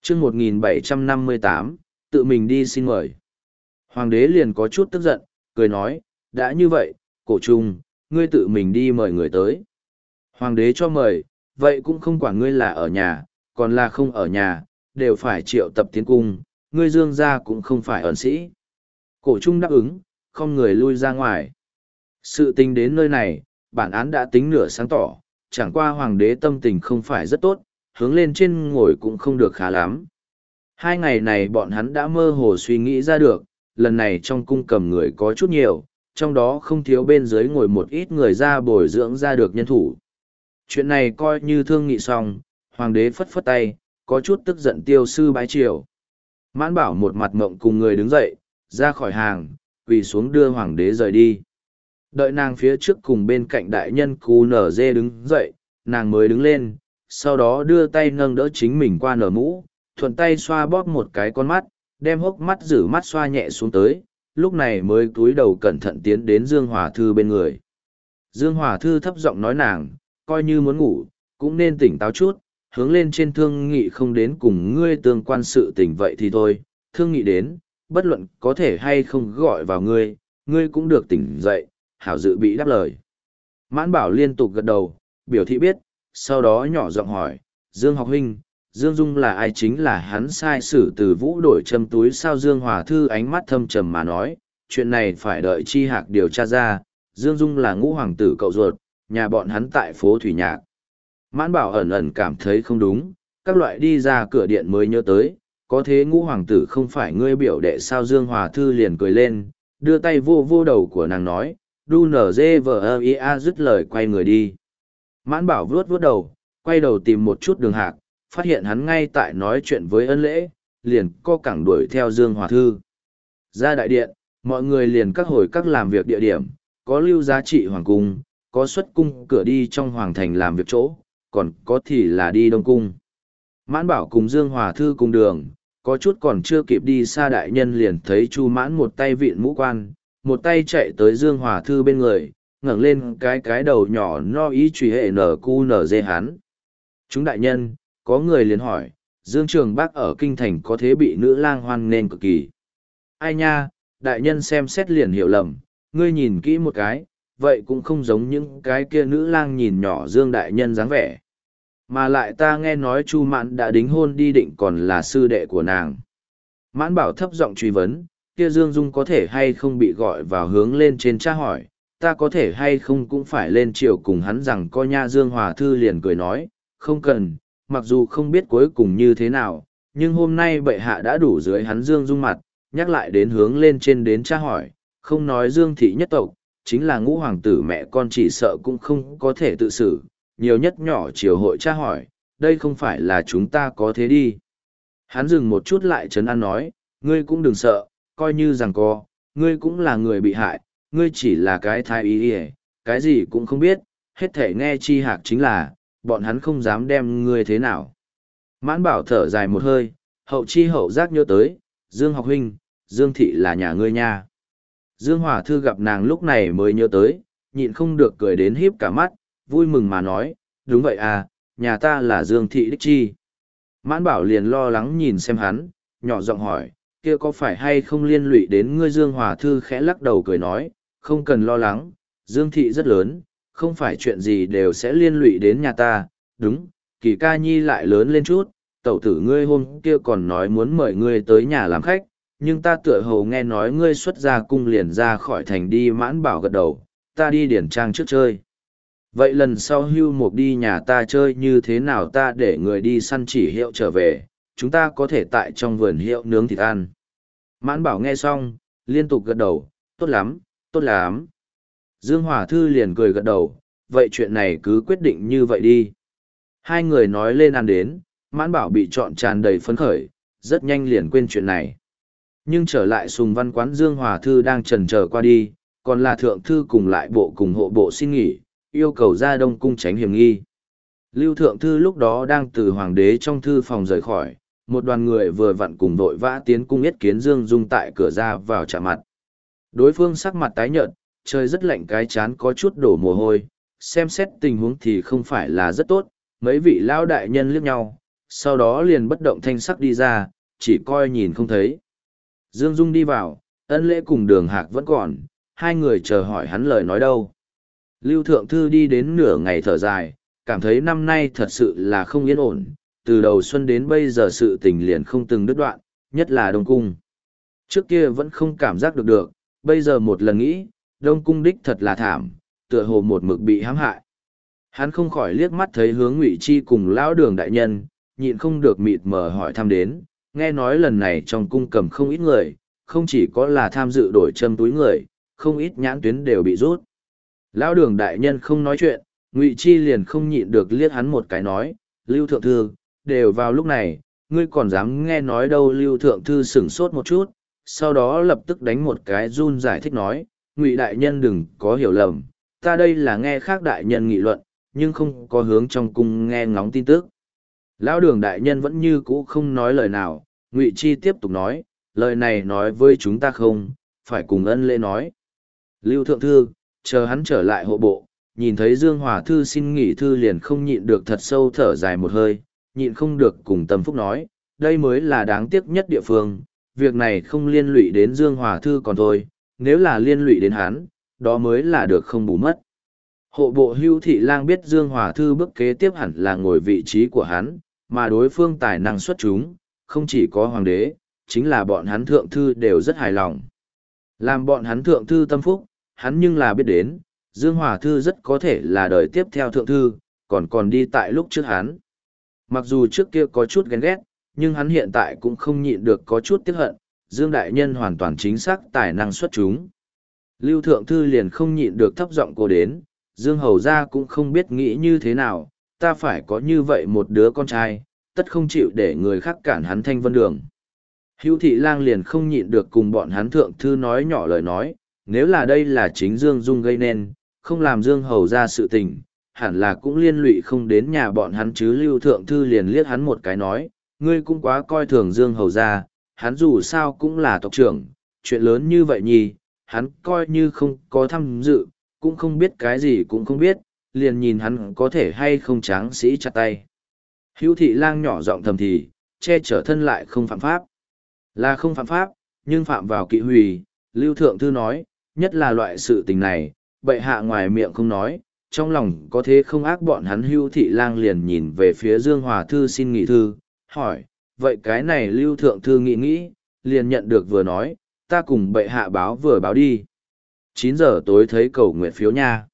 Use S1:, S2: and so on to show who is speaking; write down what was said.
S1: chương 1758, tự mình đi xin mời. Hoàng đế liền có chút tức giận, cười nói, đã như vậy, Cổ Trung, ngươi tự mình đi mời người tới. Hoàng đế cho mời, vậy cũng không quản ngươi là ở nhà, còn là không ở nhà, đều phải triệu tập tiến cung, ngươi Dương gia cũng không phải ẩn sĩ. Cổ Trung đáp ứng, không người lui ra ngoài. Sự tình đến nơi này, bản án đã tính nửa sáng tỏ, chẳng qua hoàng đế tâm tình không phải rất tốt, hướng lên trên ngồi cũng không được khá lắm. 2 ngày này bọn hắn đã mơ hồ suy nghĩ ra được, lần này trong cung cầm người có chút nhiều, trong đó không thiếu bên dưới ngồi một ít người ra bồi dưỡng ra được nhân thủ. Chuyện này coi như thương nghị xong, hoàng đế phất phất tay, có chút tức giận tiêu sư bái triều. Mãn Bảo một mặt mộng cùng người đứng dậy, ra khỏi hàng, quỳ xuống đưa hoàng đế rời đi. Đợi nàng phía trước cùng bên cạnh đại nhân Cú Nở Dê đứng dậy, nàng mới đứng lên, sau đó đưa tay nâng đỡ chính mình qua nở mũ, thuận tay xoa bóp một cái con mắt, đem hốc mắt rử mắt xoa nhẹ xuống tới, lúc này mới cúi đầu cẩn thận tiến đến Dương Hòa Thư bên người. Dương Hòa Thư thấp giọng nói nàng, coi như muốn ngủ, cũng nên tỉnh táo chút, hướng lên trên thương nghị không đến cùng ngươi tương quan sự tình vậy thì thôi, thương nghị đến, bất luận có thể hay không gọi vào ngươi, ngươi cũng được tỉnh dậy, hảo dự bị đáp lời. Mãn Bảo liên tục gật đầu, biểu thị biết, sau đó nhỏ giọng hỏi, Dương học huynh, Dương Dung là ai? Chính là hắn sai sử từ Vũ đổi châm túi sao? Dương Hòa Thư ánh mắt thâm trầm mà nói, chuyện này phải đợi Chi Hạc điều tra ra, Dương Dung là Ngũ hoàng tử cậu ruột, nhà bọn hắn tại phố Thủy Nhạc. Mãn Bảo ẩn ẩn cảm thấy không đúng, các loại đi ra cửa điện mới nhớ tới, có thế Ngũ hoàng tử không phải ngươi biểu đệ sao? Dương Hòa Thư liền cười lên, đưa tay vô vô đầu của nàng nói, đu nở dê vờ ia dứt lời quay người đi. Mãn Bảo vuốt vuốt đầu, quay đầu tìm một chút Đường Hạc, phát hiện hắn ngay tại nói chuyện với Ân Lễ, liền co cẳng đuổi theo Dương Hòa Thư. Ra đại điện, mọi người liền các hồi các làm việc địa điểm, có lưu giá trị hoàng cung, có xuất cung cửa đi trong hoàng thành làm việc chỗ, còn có thì là đi đông cung. Mãn Bảo cùng Dương Hòa Thư cùng đường, có chút còn chưa kịp đi xa đại nhân liền thấy Chu Mãn một tay vịn mũ quan, một tay chạy tới Dương Hòa Thư bên người, ngẩng lên cái đầu nhỏ no ý truy hệ nở cu nở dê hắn. Chúng đại nhân, có người liền hỏi, Dương Trường Bác ở kinh thành có thế bị nữ lang hoan nên cực kỳ. Ai nha, đại nhân xem xét liền hiểu lầm, ngươi nhìn kỹ một cái, vậy cũng không giống những cái kia nữ lang nhìn nhỏ Dương đại nhân dáng vẻ. Mà lại ta nghe nói Chu Mãn đã đính hôn đi định còn là sư đệ của nàng. Mãn Bảo thấp giọng truy vấn, kia Dương Dung có thể hay không bị gọi vào hướng lên trên tra hỏi, ta có thể hay không cũng phải lên triều cùng hắn rằng coi nha. Dương Hòa Thư liền cười nói, không cần, mặc dù không biết cuối cùng như thế nào, nhưng hôm nay bệ hạ đã đủ dưới hắn Dương Dung mặt, nhắc lại đến hướng lên trên đến tra hỏi, không nói Dương thị nhất tộc, chính là Ngũ hoàng tử mẹ con chỉ sợ cũng không có thể tự xử, nhiều nhất nhỏ triều hội tra hỏi, đây không phải là chúng ta có thế đi. Hắn dừng một chút lại trấn an nói, ngươi cũng đừng sợ, coi như rằng co, ngươi cũng là người bị hại, ngươi chỉ là cái thái y cái gì cũng không biết, hết thể nghe Chi Hạc chính là, bọn hắn không dám đem ngươi thế nào. Mãn Bảo thở dài một hơi, hậu chi hậu giác nhớ tới, Dương học huynh, Dương thị là nhà ngươi nha. Dương Hòa Thư gặp nàng lúc này mới nhớ tới, nhịn không được cười đến híp cả mắt, vui mừng mà nói, đúng vậy à, nhà ta là Dương thị đích chi. Mãn Bảo liền lo lắng nhìn xem hắn, nhỏ giọng hỏi, kia có phải hay không liên lụy đến ngươi? Dương Hòa Thư khẽ lắc đầu cười nói, không cần lo lắng, Dương thị rất lớn, không phải chuyện gì đều sẽ liên lụy đến nhà ta, đúng, Kỳ ca nhi lại lớn lên chút, tẩu tử ngươi hôm kia còn nói muốn mời ngươi tới nhà làm khách, nhưng ta tựa hồ nghe nói ngươi xuất ra cung liền ra khỏi thành đi. Mãn Bảo gật đầu, ta đi điển trang trước chơi. Vậy lần sau Hưu Mục đi nhà ta chơi như thế nào? Ta để người đi săn chỉ hiệu trở về, chúng ta có thể tại trong vườn hiệu nướng thịt ăn. Mãn Bảo nghe xong, liên tục gật đầu, tốt lắm, tốt lắm. Dương Hòa Thư liền cười gật đầu, vậy chuyện này cứ quyết định như vậy đi. Hai người nói lên ăn đến, Mãn Bảo bị trọn tràn đầy phấn khởi, rất nhanh liền quên chuyện này. Nhưng trở lại Sùng Văn quán, Dương Hòa Thư đang chần chờ qua đi, còn là thượng thư cùng lại bộ cùng hộ bộ xin nghỉ, yêu cầu ra Đông Cung tránh hiểm nghi. Lưu thượng thư lúc đó đang từ hoàng đế trong thư phòng rời khỏi, một đoàn người vừa vặn cùng vội vã tiến cung yết kiến Dương Dung tại cửa ra vào chạm mặt. Đối phương sắc mặt tái nhợt, trời rất lạnh, cái chán có chút đổ mồ hôi, xem xét tình huống thì không phải là rất tốt, mấy vị lão đại nhân liếc nhau, Sau đó liền bất động thanh sắc đi ra, chỉ coi nhìn không thấy. Dương Dung đi vào, Ân Lễ cùng Đường Hạc vẫn còn, hai người chờ hỏi hắn lời nói đâu. Lưu Thượng Thư đi đến nửa ngày thở dài, cảm thấy năm nay thật sự là không yên ổn, từ đầu xuân đến bây giờ sự tình liền không từng đứt đoạn, nhất là Đông Cung. Trước kia vẫn không cảm giác được, bây giờ một lần nghĩ, Đông Cung đích thật là thảm, tựa hồ một mực bị hãm hại. Hắn không khỏi liếc mắt thấy hướng Ngụy Chi cùng lão Đường đại nhân, nhịn không được mịt mờ hỏi thăm đến, nghe nói lần này trong cung cầm không ít người, không chỉ có là tham dự đổi châm túi người, không ít nhãn tuyến đều bị rút. Lão Đường đại nhân không nói chuyện, Ngụy Chi liền không nhịn được liếc hắn một cái nói, Lưu Thượng Thư, đều vào lúc này, ngươi còn dám nghe nói đâu. Lưu Thượng Thư sửng sốt một chút, sau đó lập tức đánh một cái run giải thích nói, Ngụy đại nhân đừng có hiểu lầm, ta đây là nghe khác đại nhân nghị luận, nhưng không có hướng trong cung nghe ngóng tin tức. Lão Đường đại nhân vẫn như cũ không nói lời nào, Ngụy Chi tiếp tục nói, lời này nói với chúng ta không, phải cùng Ân Lễ nói. Lưu Thượng Thư, chờ hắn trở lại hộ bộ, nhìn thấy Dương Hòa Thư xin nghỉ thư liền không nhịn được thật sâu thở dài một hơi, nhịn không được cùng Tâm Phúc nói, đây mới là đáng tiếc nhất địa phương, việc này không liên lụy đến Dương Hòa Thư còn thôi, nếu là liên lụy đến hắn, đó mới là được không bù mất. Hộ bộ Hưu Thị Lang biết Dương Hòa Thư bước kế tiếp hẳn là ngồi vị trí của hắn, mà đối phương tài năng xuất chúng, không chỉ có hoàng đế, chính là bọn hắn thượng thư đều rất hài lòng. Làm bọn hắn thượng thư tâm phúc, hắn nhưng là biết đến, Dương Hòa Thư rất có thể là đời tiếp theo thượng thư, còn đi tại lúc trước hắn. Mặc dù trước kia có chút ghen ghét, nhưng hắn hiện tại cũng không nhịn được có chút tiếc hận, Dương Đại Nhân hoàn toàn chính xác tài năng xuất chúng. Lưu Thượng Thư liền không nhịn được thấp giọng cô đến, Dương Hầu Gia cũng không biết nghĩ như thế nào, ta phải có như vậy một đứa con trai, tất không chịu để người khác cản hắn thanh vân đường. Hữu Thị Lang liền không nhịn được cùng bọn hắn Thượng Thư nói nhỏ lời nói, nếu là đây là chính Dương Dung gây nên, không làm Dương Hầu Gia sự tình, hẳn là cũng liên lụy không đến nhà bọn hắn chứ. Lưu Thượng Thư liền liếc hắn một cái nói, ngươi cũng quá coi thường Dương Hầu Gia, hắn dù sao cũng là tộc trưởng, chuyện lớn như vậy nhì, hắn coi như không có tham dự, cũng không biết cái gì cũng không biết, liền nhìn hắn có thể hay không tráng sĩ chặt tay. Hữu Thị Lang nhỏ giọng thầm thì, che chở thân lại không phạm pháp. Là không phạm pháp, nhưng phạm vào kỵ hủy, Lưu Thượng Thư nói, nhất là loại sự tình này, bệ hạ ngoài miệng không nói, trong lòng có thế không ác. Bọn hắn Hữu Thị Lang liền nhìn về phía Dương Hòa Thư xin nghị thư, hỏi, vậy cái này Lưu Thượng Thư nghĩ, liền nhận được vừa nói, ta cùng bệ hạ báo vừa báo đi. 9 giờ tối thấy cầu nguyện phiếu nha.